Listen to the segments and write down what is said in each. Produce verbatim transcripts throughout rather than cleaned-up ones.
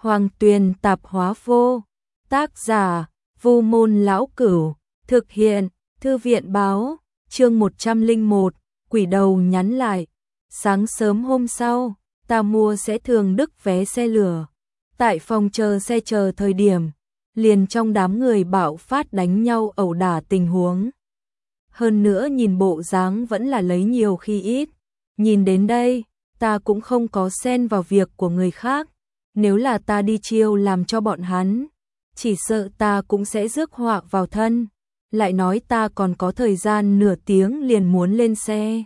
Hoàng Tuyền tạp hóa vô. Tác giả: Vu Môn Lão Cửu. Thực hiện: Thư viện báo. Chương một trăm lẻ một. Quỷ đầu nhắn lại. Sáng sớm hôm sau, ta mua sẽ thường đức vé xe lửa. Tại phòng chờ xe chờ thời điểm, liền trong đám người bạo phát đánh nhau ẩu đả tình huống. Hơn nữa nhìn bộ dáng vẫn là lấy nhiều khi ít. Nhìn đến đây, ta cũng không có xen vào việc của người khác. Nếu là ta đi chiêu làm cho bọn hắn, chỉ sợ ta cũng sẽ rước họa vào thân. Lại nói ta còn có thời gian nửa tiếng liền muốn lên xe.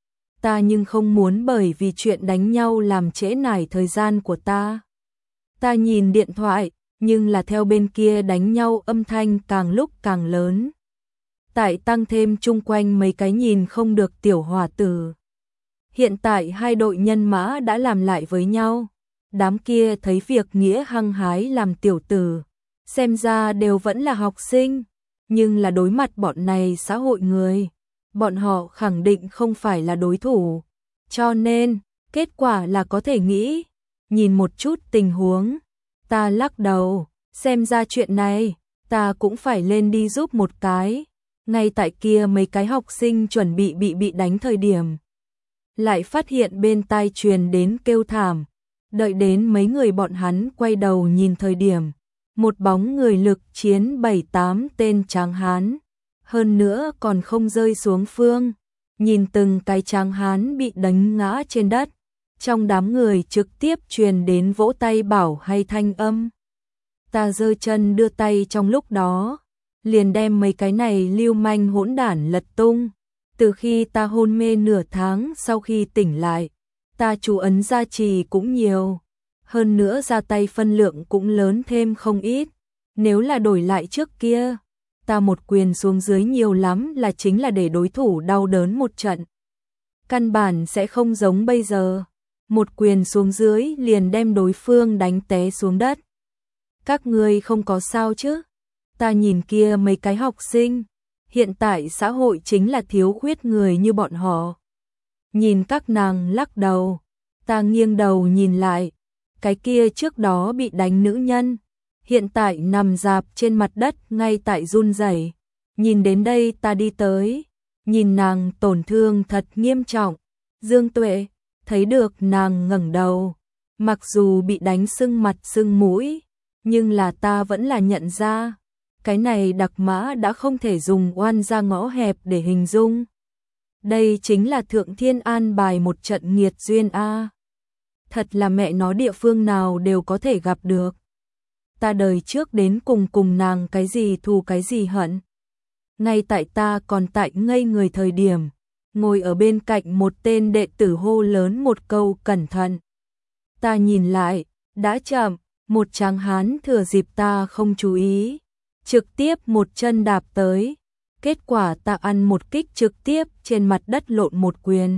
Ta nhưng không muốn bởi vì chuyện đánh nhau làm trễ nải thời gian của ta. Ta nhìn điện thoại, nhưng là theo bên kia đánh nhau âm thanh càng lúc càng lớn. Tại tăng thêm chung quanh mấy cái nhìn không được tiểu hỏa tử. Hiện tại hai đội nhân mã đã làm lại với nhau. Đám kia thấy việc nghĩa hăng hái làm tiểu tử, xem ra đều vẫn là học sinh, nhưng là đối mặt bọn này xã hội người, bọn họ khẳng định không phải là đối thủ. Cho nên, kết quả là có thể nghĩ, nhìn một chút tình huống, ta lắc đầu, xem ra chuyện này, ta cũng phải lên đi giúp một cái. Ngay tại kia mấy cái học sinh chuẩn bị bị bị đánh thời điểm, lại phát hiện bên tai truyền đến kêu thảm. Đợi đến mấy người bọn hắn quay đầu nhìn thời điểm, một bóng người lực chiến bảy tám tên tráng hán, hơn nữa còn không rơi xuống phương. Nhìn từng cái tráng hán bị đánh ngã trên đất, trong đám người trực tiếp truyền đến vỗ tay bảo hay thanh âm. Ta giơ chân đưa tay trong lúc đó, liền đem mấy cái này lưu manh hỗn đản lật tung. Từ khi ta hôn mê nửa tháng sau khi tỉnh lại, ta chú ấn gia trì cũng nhiều, hơn nữa ra tay phân lượng cũng lớn thêm không ít. Nếu là đổi lại trước kia, ta một quyền xuống dưới nhiều lắm là chính là để đối thủ đau đớn một trận. Căn bản sẽ không giống bây giờ, một quyền xuống dưới liền đem đối phương đánh té xuống đất. Các ngươi không có sao chứ? Ta nhìn kia mấy cái học sinh, hiện tại xã hội chính là thiếu khuyết người như bọn họ. Nhìn các nàng lắc đầu, ta nghiêng đầu nhìn lại, cái kia trước đó bị đánh nữ nhân, hiện tại nằm rạp trên mặt đất ngay tại run rẩy. Nhìn đến đây ta đi tới, nhìn nàng tổn thương thật nghiêm trọng. Dương Tuệ, thấy được nàng ngẩng đầu, mặc dù bị đánh sưng mặt sưng mũi, nhưng là ta vẫn là nhận ra, cái này đặc mã đã không thể dùng oan ra ngõ hẹp để hình dung. Đây chính là thượng thiên an bài một trận nghiệt duyên a. Thật là mẹ nó địa phương nào đều có thể gặp được. Ta đời trước đến cùng cùng nàng cái gì thù cái gì hận. Ngay tại ta còn tại ngây người thời điểm, ngồi ở bên cạnh một tên đệ tử hô lớn một câu cẩn thận. Ta nhìn lại, đã chậm, một tráng hán thừa dịp ta không chú ý, trực tiếp một chân đạp tới. Kết quả ta ăn một kích trực tiếp trên mặt đất lộn một quyền.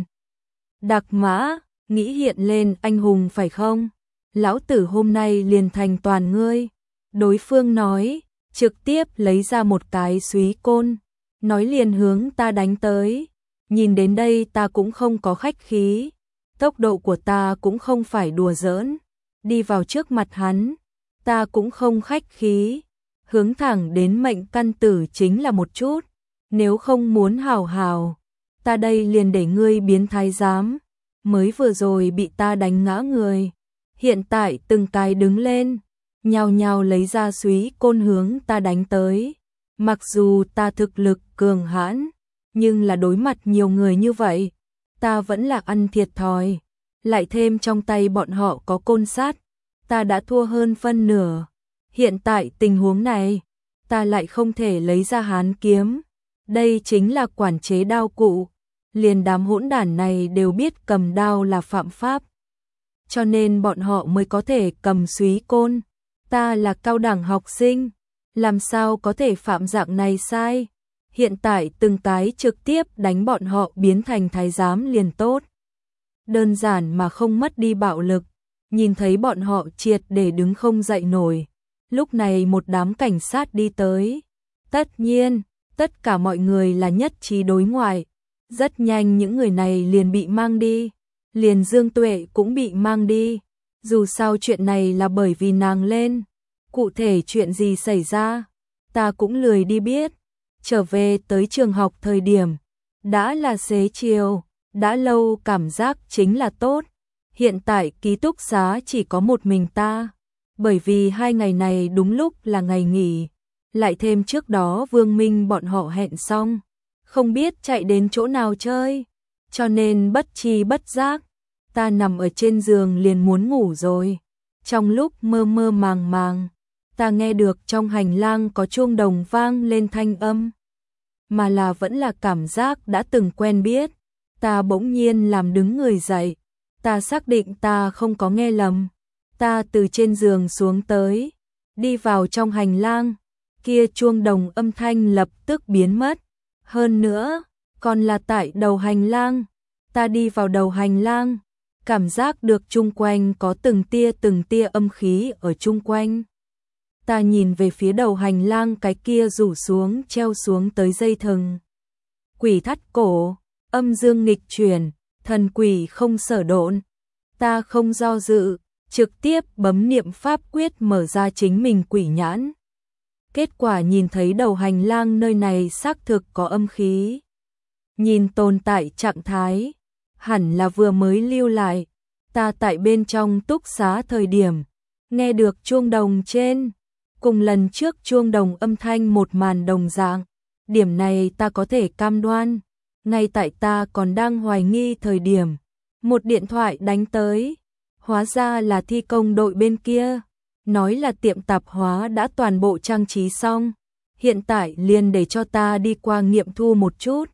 Đặc mã, nghĩ hiện lên anh hùng phải không? Lão tử hôm nay liền thành toàn ngươi. Đối phương nói, trực tiếp lấy ra một cái súy côn, nói liền hướng ta đánh tới. Nhìn đến đây ta cũng không có khách khí, tốc độ của ta cũng không phải đùa giỡn. Đi vào trước mặt hắn, ta cũng không khách khí, hướng thẳng đến mệnh căn tử chính là một chút. Nếu không muốn hào hào, ta đây liền để ngươi biến thái giám. Mới vừa rồi bị ta đánh ngã người, hiện tại từng cái đứng lên, nhao nhao lấy ra súy côn hướng ta đánh tới. Mặc dù ta thực lực cường hãn, nhưng là đối mặt nhiều người như vậy, ta vẫn là ăn thiệt thòi. Lại thêm trong tay bọn họ có côn sắt, ta đã thua hơn phân nửa. Hiện tại tình huống này, ta lại không thể lấy ra hán kiếm. Đây chính là quản chế đao cụ, liền đám hỗn đản này đều biết cầm đao là phạm pháp, cho nên bọn họ mới có thể cầm súy côn. Ta là cao đẳng học sinh, làm sao có thể phạm dạng này sai. Hiện tại từng cái trực tiếp đánh bọn họ biến thành thái giám liền tốt. Đơn giản mà không mất đi bạo lực. Nhìn thấy bọn họ triệt để đứng không dậy nổi, lúc này một đám cảnh sát đi tới. Tất nhiên, tất cả mọi người là nhất trí đối ngoại. Rất nhanh những người này liền bị mang đi, liền Dương Tuệ cũng bị mang đi. Dù sao chuyện này là bởi vì nàng lên, cụ thể chuyện gì xảy ra, ta cũng lười đi biết. Trở về tới trường học thời điểm, đã là xế chiều, đã lâu cảm giác chính là tốt. Hiện tại ký túc xá chỉ có một mình ta, bởi vì hai ngày này đúng lúc là ngày nghỉ, lại thêm trước đó Vương Minh bọn họ hẹn xong, không biết chạy đến chỗ nào chơi, cho nên bất tri bất giác, ta nằm ở trên giường liền muốn ngủ rồi. Trong lúc mơ mơ màng màng, ta nghe được trong hành lang có chuông đồng vang lên thanh âm, mà là vẫn là cảm giác đã từng quen biết. Ta bỗng nhiên làm đứng người dậy, ta xác định ta không có nghe lầm. Ta từ trên giường xuống tới, đi vào trong hành lang, kia chuông đồng âm thanh lập tức biến mất. Hơn nữa, còn là tại đầu hành lang. Ta đi vào đầu hành lang, cảm giác được chung quanh có từng tia từng tia âm khí ở chung quanh. Ta nhìn về phía đầu hành lang, cái kia rủ xuống treo xuống tới dây thừng. Quỷ thắt cổ, âm dương nghịch chuyển, thần quỷ không sở độn. Ta không do dự, trực tiếp bấm niệm pháp quyết mở ra chính mình quỷ nhãn. Kết quả nhìn thấy đầu hành lang nơi này xác thực có âm khí. Nhìn tồn tại trạng thái, hẳn là vừa mới lưu lại. Ta tại bên trong túc xá thời điểm, nghe được chuông đồng trên, cùng lần trước chuông đồng âm thanh một màn đồng dạng. Điểm này ta có thể cam đoan. Ngay tại ta còn đang hoài nghi thời điểm, một điện thoại đánh tới. Hóa ra là thi công đội bên kia, nói là tiệm tạp hóa đã toàn bộ trang trí xong, hiện tại liền để cho ta đi qua nghiệm thu một chút.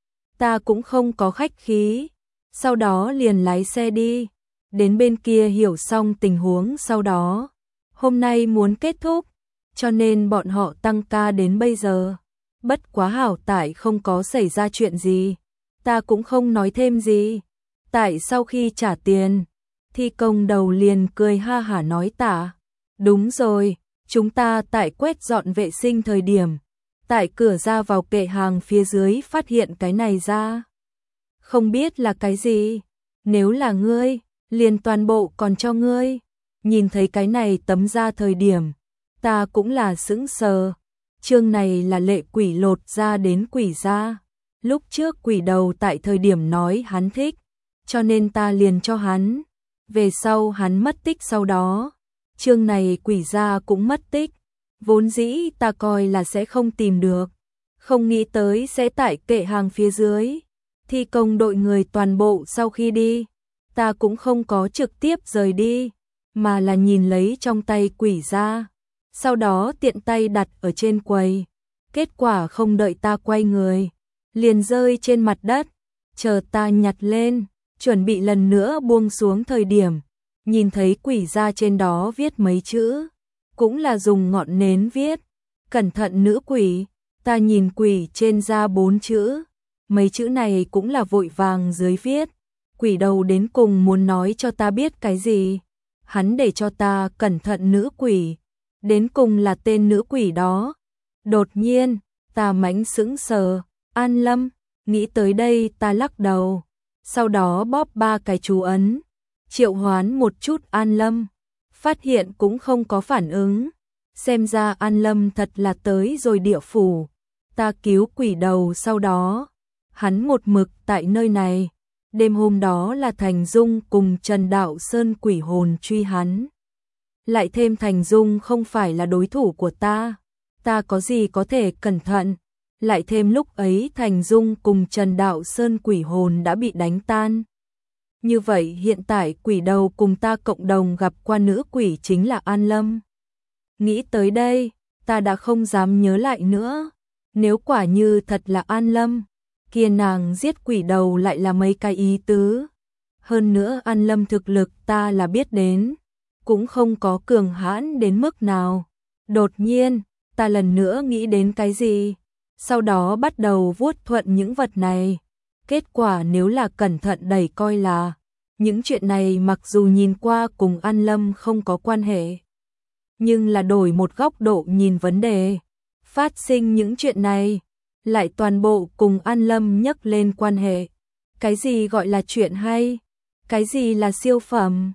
Ta cũng không có khách khí, sau đó liền lái xe đi, đến bên kia hiểu xong tình huống sau đó. Hôm nay muốn kết thúc, cho nên bọn họ tăng ca đến bây giờ. Bất quá hảo tại không có xảy ra chuyện gì, ta cũng không nói thêm gì. Tại sau khi trả tiền, thi công đầu liền cười ha hả nói tả. Đúng rồi, chúng ta tại quét dọn vệ sinh thời điểm, tại cửa ra vào kệ hàng phía dưới phát hiện cái này ra. Không biết là cái gì, nếu là ngươi, liền toàn bộ còn cho ngươi. Nhìn thấy cái này tấm ra thời điểm, ta cũng là sững sờ. Chương này là lệ quỷ lột ra đến quỷ ra. Lúc trước quỷ đầu tại thời điểm nói hắn thích, cho nên ta liền cho hắn. Về sau hắn mất tích sau đó, chương này quỷ ra cũng mất tích. Vốn dĩ ta coi là sẽ không tìm được, không nghĩ tới sẽ tại kệ hàng phía dưới. Thi công đội người toàn bộ sau khi đi, ta cũng không có trực tiếp rời đi, mà là nhìn lấy trong tay quỷ ra. Sau đó tiện tay đặt ở trên quầy. Kết quả không đợi ta quay người, liền rơi trên mặt đất. Chờ ta nhặt lên, chuẩn bị lần nữa buông xuống thời điểm, nhìn thấy quỷ ra trên đó viết mấy chữ, cũng là dùng ngọn nến viết. Cẩn thận nữ quỷ. Ta nhìn quỷ trên da bốn chữ, mấy chữ này cũng là vội vàng dưới viết. Quỷ đầu đến cùng muốn nói cho ta biết cái gì? Hắn để cho ta cẩn thận nữ quỷ, đến cùng là tên nữ quỷ đó. Đột nhiên, ta mãnh sững sờ. An Lâm. Nghĩ tới đây ta lắc đầu, sau đó bóp ba cái chú ấn, triệu hoán một chút An Lâm, phát hiện cũng không có phản ứng. Xem ra An Lâm thật là tới rồi địa phủ. Ta cứu quỷ đầu sau đó, hắn một mực tại nơi này. Đêm hôm đó là Thành Dung cùng Trần Đạo Sơn quỷ hồn truy hắn. Lại thêm Thành Dung không phải là đối thủ của ta, ta có gì có thể cẩn thận. Lại thêm lúc ấy Thành Dung cùng Trần Đạo Sơn quỷ hồn đã bị đánh tan. Như vậy hiện tại quỷ đầu cùng ta cộng đồng gặp qua nữ quỷ chính là An Lâm. Nghĩ tới đây, ta đã không dám nhớ lại nữa. Nếu quả như thật là An Lâm, kia nàng giết quỷ đầu lại là mấy cái ý tứ. Hơn nữa An Lâm thực lực ta là biết đến, cũng không có cường hãn đến mức nào. Đột nhiên, ta lần nữa nghĩ đến cái gì, sau đó bắt đầu vuốt thuận những vật này. Kết quả nếu là cẩn thận đẩy coi là, những chuyện này mặc dù nhìn qua cùng An Lâm không có quan hệ, nhưng là đổi một góc độ nhìn vấn đề, phát sinh những chuyện này, lại toàn bộ cùng An Lâm nhắc lên quan hệ. Cái gì gọi là chuyện hay? Cái gì là siêu phẩm?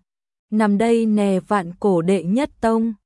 nằm đây nè vạn cổ đệ nhất tông.